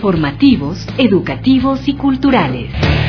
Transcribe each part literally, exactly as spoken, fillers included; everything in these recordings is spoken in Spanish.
informativos, educativos y culturales.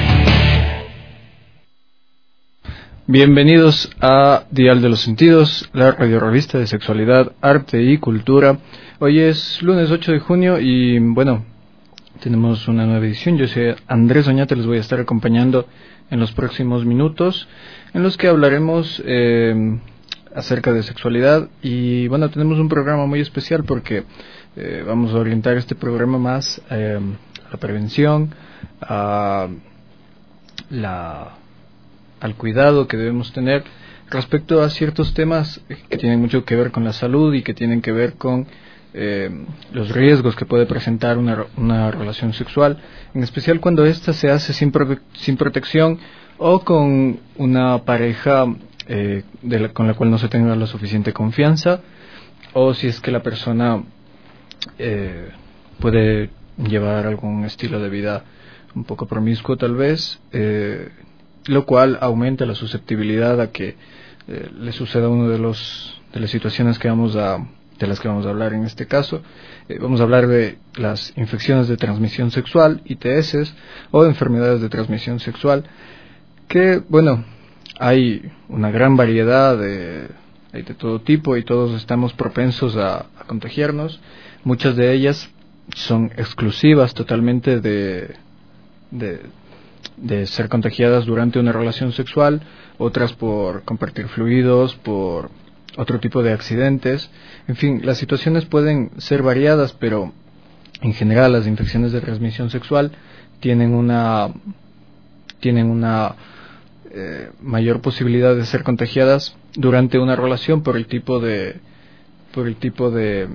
Bienvenidos a Dial de los Sentidos, la radiorrevista de sexualidad, arte y cultura. Hoy es lunes ocho de junio y bueno, tenemos una nueva edición. Yo soy Andrés Oñate, les voy a estar acompañando en los próximos minutos, en los que hablaremos eh, acerca de sexualidad. Y bueno, tenemos un programa muy especial porque eh, vamos a orientar este programa más eh, a la prevención, a la... al cuidado que debemos tener respecto a ciertos temas que tienen mucho que ver con la salud y que tienen que ver con eh, los riesgos que puede presentar una, una relación sexual, en especial cuando ésta se hace sin, pro, sin protección o con una pareja eh, de la, con la cual no se tenga la suficiente confianza, o si es que la persona eh, puede llevar algún estilo de vida un poco promiscuo tal vez, eh, lo cual aumenta la susceptibilidad a que eh, le suceda uno de los de las situaciones que vamos a de las que vamos a hablar en este caso. Eh, vamos a hablar de las infecciones de transmisión sexual, I T S, o enfermedades de transmisión sexual, que bueno, hay una gran variedad de hay de todo tipo y todos estamos propensos a, a contagiarnos. Muchas de ellas son exclusivas totalmente de de de ser contagiadas durante una relación sexual, otras por compartir fluidos, por otro tipo de accidentes. En fin, las situaciones pueden ser variadas, pero en general las infecciones de transmisión sexual tienen una tienen una eh, mayor posibilidad de ser contagiadas durante una relación por el tipo de por el tipo de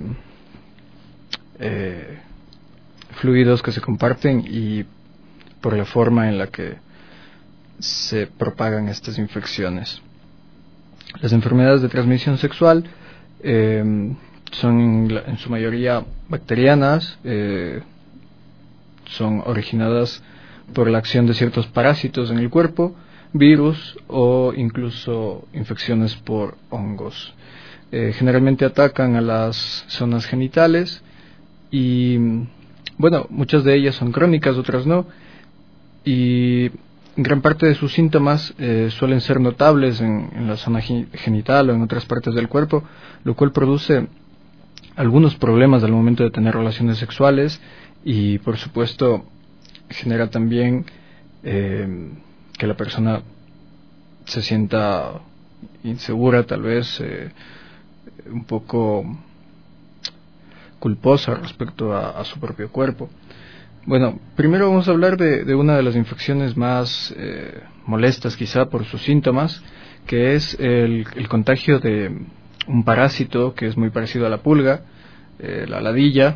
eh, fluidos que se comparten y por la forma en la que se propagan estas infecciones. Las enfermedades de transmisión sexual eh, son en, la, en su mayoría bacterianas, eh, son originadas por la acción de ciertos parásitos en el cuerpo, virus o incluso infecciones por hongos. Eh, generalmente atacan a las zonas genitales y, bueno, muchas de ellas son crónicas, otras no. Y gran parte de sus síntomas eh, suelen ser notables en, en la zona genital o en otras partes del cuerpo, lo cual produce algunos problemas al momento de tener relaciones sexuales y por supuesto genera también eh, que la persona se sienta insegura, tal vez eh, un poco culposa respecto a, a su propio cuerpo. Bueno, primero vamos a hablar de, de una de las infecciones más eh, molestas quizá por sus síntomas, que es el, el contagio de un parásito que es muy parecido a la pulga, eh, la ladilla,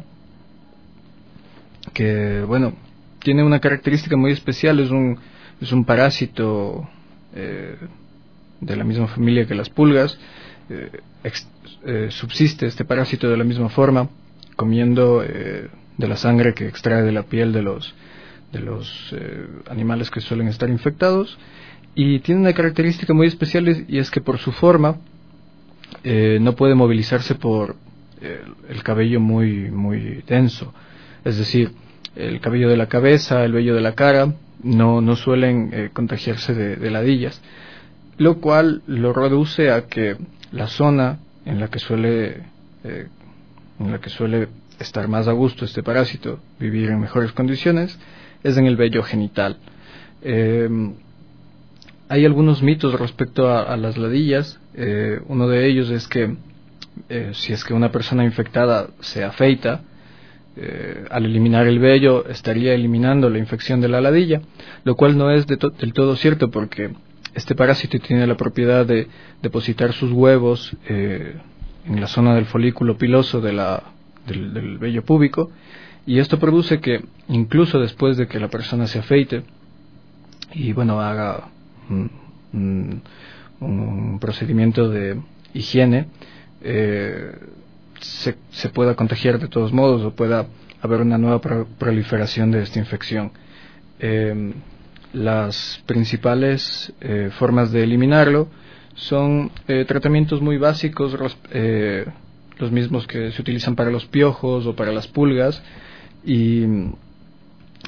que bueno, tiene una característica muy especial, es un, es un parásito eh, de la misma familia que las pulgas, eh, ex, eh, subsiste este parásito de la misma forma, comiendo eh, de la sangre que extrae de la piel de los de los eh, animales que suelen estar infectados, y tiene una característica muy especial, y es que por su forma eh, no puede movilizarse por eh, el cabello muy muy denso, es decir, el cabello de la cabeza, el vello de la cara no no suelen eh, contagiarse de, de ladillas, lo cual lo reduce a que la zona en la que suele eh, en la que suele estar más a gusto este parásito, vivir en mejores condiciones, es en el vello genital. Eh, hay algunos mitos respecto a, a las ladillas. Eh, uno de ellos es que eh, si es que una persona infectada se afeita, eh, al eliminar el vello estaría eliminando la infección de la ladilla, lo cual no es de to- del todo cierto, porque este parásito tiene la propiedad de depositar sus huevos eh, en la zona del folículo piloso de la Del, del vello púbico, y esto produce que incluso después de que la persona se afeite y bueno haga un, un, un procedimiento de higiene, eh, se, se pueda contagiar de todos modos, o pueda haber una nueva pro- proliferación de esta infección. Eh, las principales eh, formas de eliminarlo son eh, tratamientos muy básicos, eh, los mismos que se utilizan para los piojos o para las pulgas, y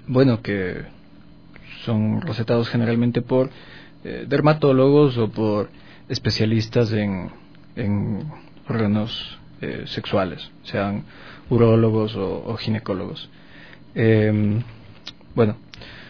bueno, que son recetados generalmente por eh, dermatólogos o por especialistas en, en órganos eh, sexuales, sean urólogos o, o ginecólogos. Eh, bueno,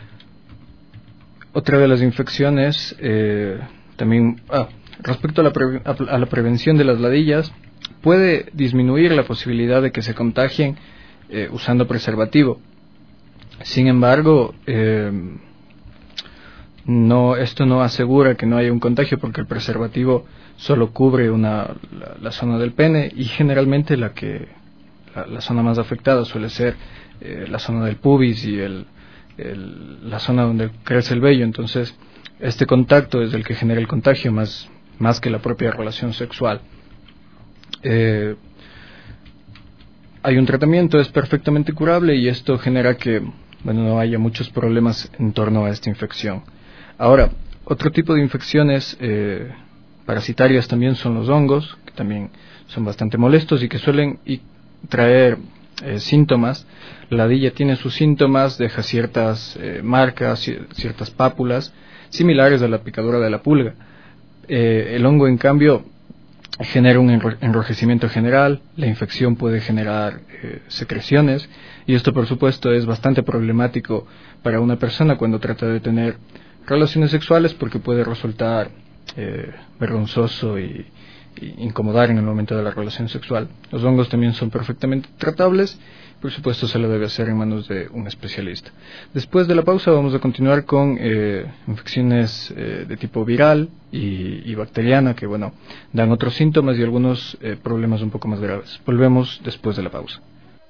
otra de las infecciones, eh, también, ah, respecto a la, pre, a, a la prevención de las ladillas, puede disminuir la posibilidad de que se contagien eh, usando preservativo. Sin embargo, eh, no, esto no asegura que no haya un contagio, porque el preservativo solo cubre una, la, la zona del pene, y generalmente la que la, la zona más afectada suele ser eh, la zona del pubis y el, el, la zona donde crece el vello. Entonces, este contacto es el que genera el contagio más, más que la propia relación sexual. Eh, hay un tratamiento, es perfectamente curable, y esto genera que, bueno, no haya muchos problemas en torno a esta infección. Ahora, otro tipo de infecciones eh, parasitarias también son los hongos, que también son bastante molestos y que suelen y traer eh, síntomas. La ladilla tiene sus síntomas, deja ciertas eh, marcas, ciertas pápulas, similares a la picadura de la pulga. Eh, el hongo, en cambio, genera un enrojecimiento general, la infección puede generar eh, secreciones, y esto, por supuesto, es bastante problemático para una persona cuando trata de tener relaciones sexuales, porque puede resultar eh, vergonzoso y, y incomodar en el momento de la relación sexual. Los hongos también son perfectamente tratables, por supuesto se lo debe hacer en manos de un especialista. Después de la pausa vamos a continuar con eh, infecciones eh, de tipo viral y, y bacteriana, que bueno, dan otros síntomas y algunos eh, problemas un poco más graves. Volvemos después de la pausa.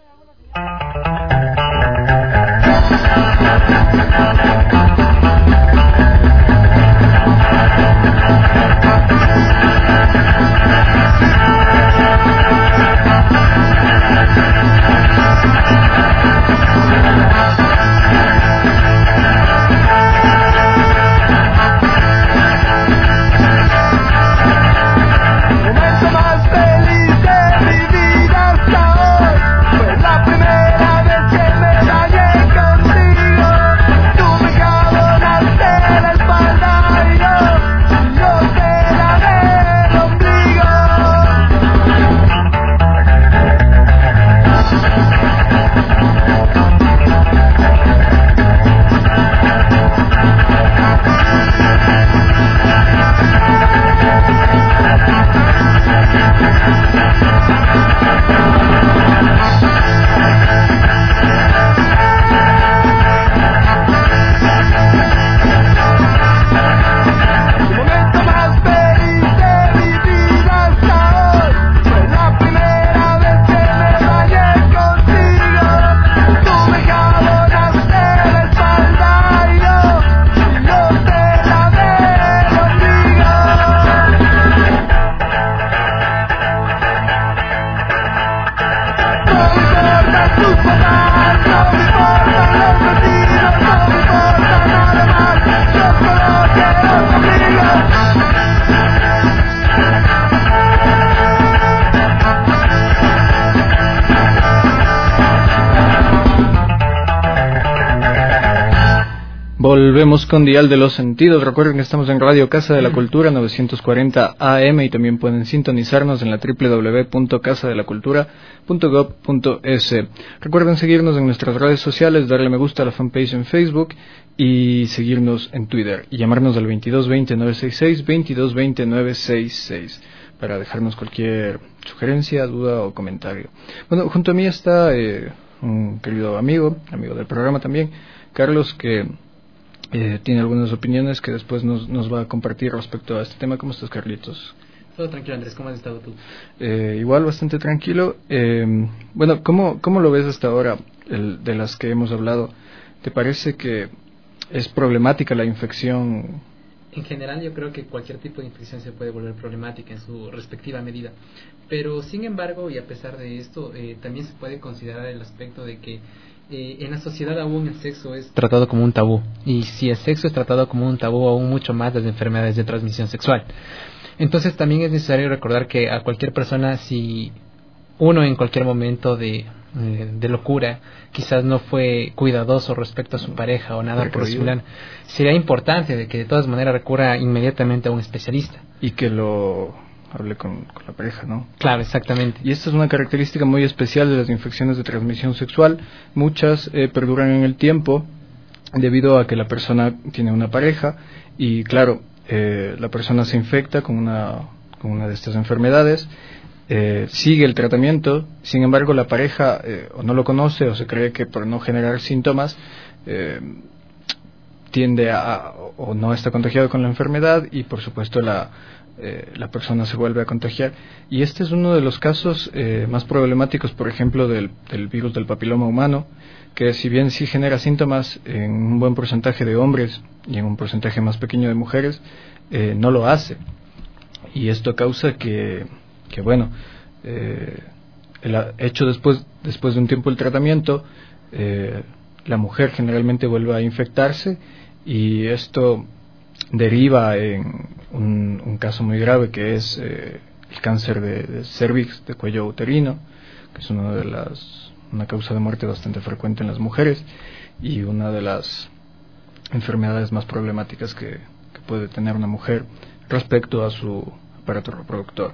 Volvemos con Dial de los Sentidos. Recuerden que estamos en Radio Casa de la Cultura novecientos cuarenta A M, y también pueden sintonizarnos en la doble u doble u doble u punto casa de la cultura punto gob punto es. Recuerden seguirnos en nuestras redes sociales, darle me gusta a la fanpage en Facebook y seguirnos en Twitter, y llamarnos al veintidós veinte nueve sesenta y seis, veintidós veinte nueve sesenta y seis para dejarnos cualquier sugerencia, duda o comentario. Bueno, junto a mí está eh, un querido amigo, amigo del programa también, Carlos, que Eh, tiene algunas opiniones que después nos, nos va a compartir respecto a este tema. ¿Cómo estás, Carlitos? Todo tranquilo, Andrés. ¿Cómo has estado tú? Eh, igual, bastante tranquilo. Eh, bueno, ¿cómo, ¿cómo lo ves hasta ahora, el, de las que hemos hablado? ¿Te parece que es problemática la infección? En general, yo creo que cualquier tipo de infección se puede volver problemática en su respectiva medida. Pero, sin embargo, y a pesar de esto, eh, también se puede considerar el aspecto de que Eh, en la sociedad aún el sexo es tratado como un tabú, y si el sexo es tratado como un tabú, aún mucho más las enfermedades de transmisión sexual. Entonces también es necesario recordar que a cualquier persona, si uno en cualquier momento de, eh, de locura quizás no fue cuidadoso respecto a su pareja o nada por el estilo, sería importante de que de todas maneras recurra inmediatamente a un especialista. Y que lo hable con, con la pareja, ¿no? Claro, exactamente. Y esta es una característica muy especial de las infecciones de transmisión sexual. Muchas eh, perduran en el tiempo debido a que la persona tiene una pareja y, claro, eh, la persona se infecta con una, con una de estas enfermedades. Eh, sigue el tratamiento, sin embargo la pareja eh, o no lo conoce o se cree que por no generar síntomas eh, tiende a o no está contagiado con la enfermedad y por supuesto la, eh, la persona se vuelve a contagiar. Y este es uno de los casos eh, más problemáticos, por ejemplo, del, del virus del papiloma humano, que si bien sí genera síntomas en un buen porcentaje de hombres y en un porcentaje más pequeño de mujeres, eh, no lo hace. Y esto causa que que bueno, eh, el hecho después después de un tiempo del tratamiento, eh, la mujer generalmente vuelve a infectarse y esto deriva en un, un caso muy grave que es eh, el cáncer de, de cervix, de cuello uterino, que es una de las una causa de muerte bastante frecuente en las mujeres y una de las enfermedades más problemáticas que, que puede tener una mujer respecto a su aparato reproductor.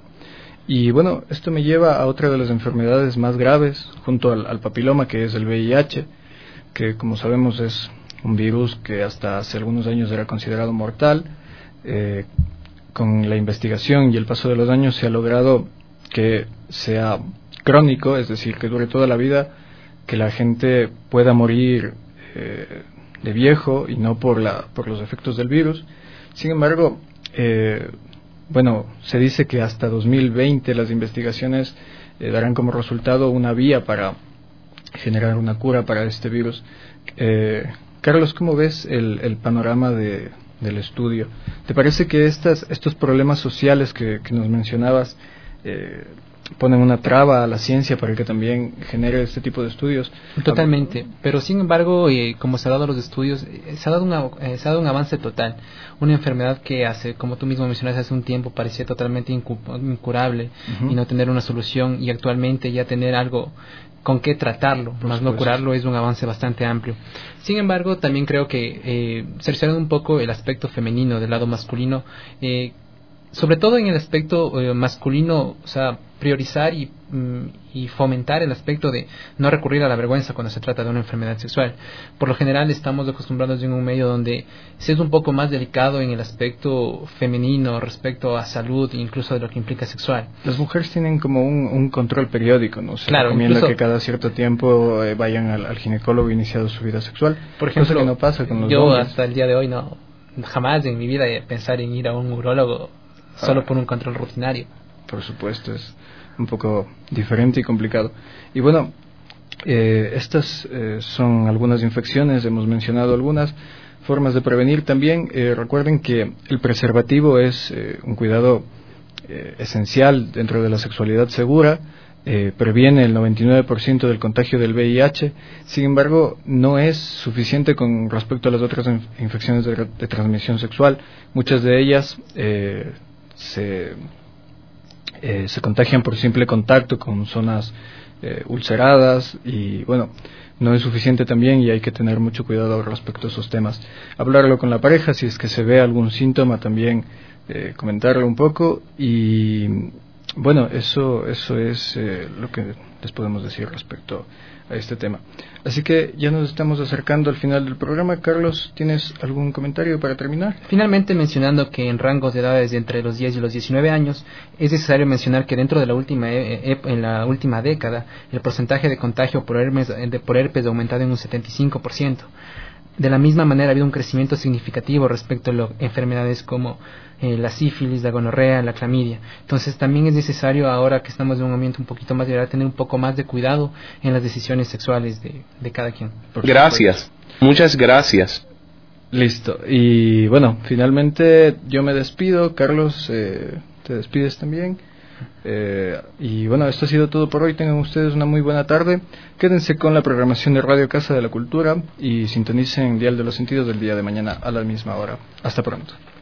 Y bueno, esto me lleva a otra de las enfermedades más graves junto al, al papiloma, que es el V I H, que como sabemos es un virus que hasta hace algunos años era considerado mortal. Eh, con la investigación y el paso de los años se ha logrado que sea crónico, es decir, que dure toda la vida, que la gente pueda morir eh, de viejo y no por, la, por los efectos del virus. Sin embargo, eh, bueno, se dice que hasta dos mil veinte las investigaciones eh, darán como resultado una vía para generar una cura para este virus. Eh, Carlos, ¿cómo ves el, el panorama de, del estudio? ¿Te parece que estas, estos problemas sociales que, que nos mencionabas eh, ponen una traba a la ciencia para que también genere este tipo de estudios? Totalmente, pero sin embargo, eh, como se ha dado los estudios, eh, se, ha dado una, eh, se ha dado un avance total. Una enfermedad que hace, como tú mismo mencionaste hace un tiempo, parecía totalmente incu incurable uh-huh. y no tener una solución, y actualmente ya tener algo con qué tratarlo, Por más supuesto. no curarlo, es un avance bastante amplio. Sin embargo, también creo que eh, cercenando un poco el aspecto femenino del lado masculino, eh, sobre todo en el aspecto eh, masculino, o sea, priorizar y, mm, y fomentar el aspecto de no recurrir a la vergüenza cuando se trata de una enfermedad sexual. Por lo general estamos acostumbrados en un medio donde se es un poco más delicado en el aspecto femenino respecto a salud e incluso de lo que implica sexual. Las mujeres tienen como un, un control periódico, ¿no? Se claro, recomienda incluso, que cada cierto tiempo eh, vayan al, al ginecólogo iniciado su vida sexual. Por ejemplo, cosa que no pasa con los yo hombres. hasta el día de hoy no, jamás en mi vida pensar en ir a un urólogo solo ah. por un control rutinario. Por supuesto, es un poco diferente y complicado. Y bueno, eh, estas eh, son algunas infecciones, hemos mencionado algunas formas de prevenir también. Eh, recuerden que el preservativo es eh, un cuidado eh, esencial dentro de la sexualidad segura, eh, previene el noventa y nueve por ciento del contagio del V I H. Sin embargo, no es suficiente con respecto a las otras inf infecciones de, de transmisión sexual. Muchas de ellas eh, se Eh, se contagian por simple contacto con zonas eh, ulceradas y bueno, no es suficiente también y hay que tener mucho cuidado respecto a esos temas. Hablarlo con la pareja, si es que se ve algún síntoma también eh, comentarlo un poco y bueno, eso, eso es eh, lo que les podemos decir respecto a este tema. Así que ya nos estamos acercando al final del programa. Carlos, ¿tienes algún comentario para terminar? Finalmente, mencionando que en rangos de edades de entre los diez y los diecinueve años es necesario mencionar que dentro de la última e en la última década el porcentaje de contagio por herpes, de, por herpes ha aumentado en un setenta y cinco por ciento. De la misma manera ha habido un crecimiento significativo respecto a lo, enfermedades como eh, la sífilis, la gonorrea, la clamidia. Entonces también es necesario, ahora que estamos en un ambiente un poquito más liberal, tener un poco más de cuidado en las decisiones sexuales de, de cada quien. Gracias, muchas gracias. Listo, y bueno, finalmente yo me despido. Carlos, eh, ¿te despides también? Eh, y bueno, esto ha sido todo por hoy. Tengan ustedes una muy buena tarde. Quédense con la programación de Radio Casa de la Cultura y sintonicen Dial de los Sentidos del día de mañana a la misma hora. Hasta pronto.